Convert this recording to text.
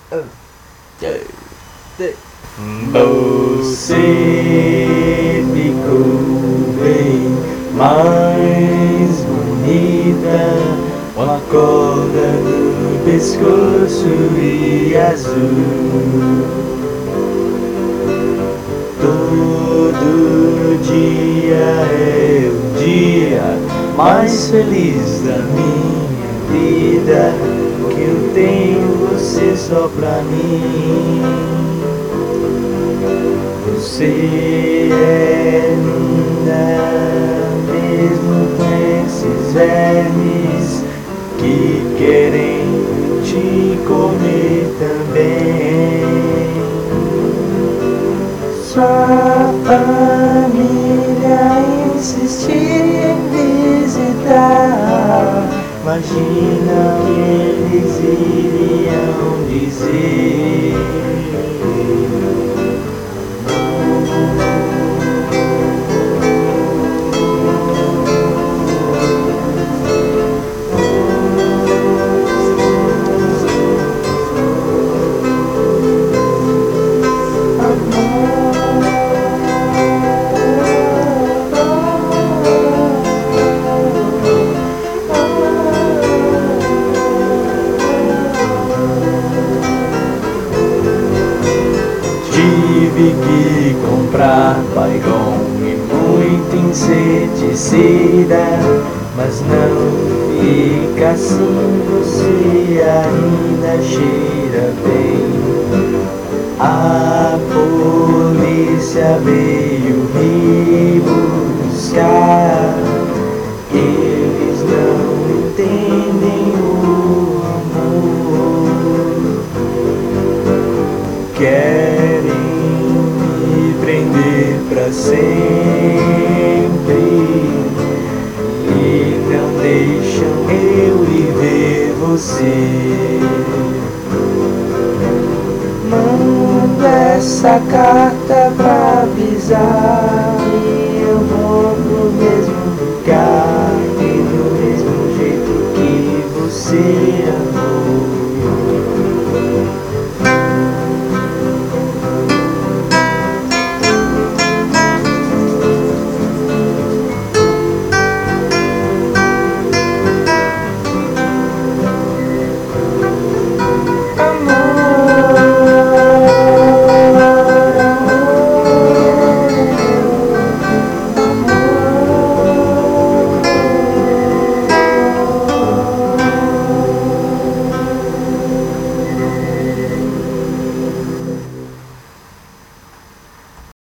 Você ficou bem mais bonita, uma corda no pescoço e azul. Todo dia é o dia mais feliz da minha vida, que eu tenho você só pra mim. Você é linda, mesmo com esses vermes que querem te comer também. Sua família insistir em visitar, imagina o que eles iriam dizer. Tive que comprar Baygon e muito inseticida, mas não fica assim, você ainda cheira bem. A polícia veio me buscar, eles não entendem o amor. Querem me prender pra sempre e não deixam eu viver você. Mando essa carta pra avisar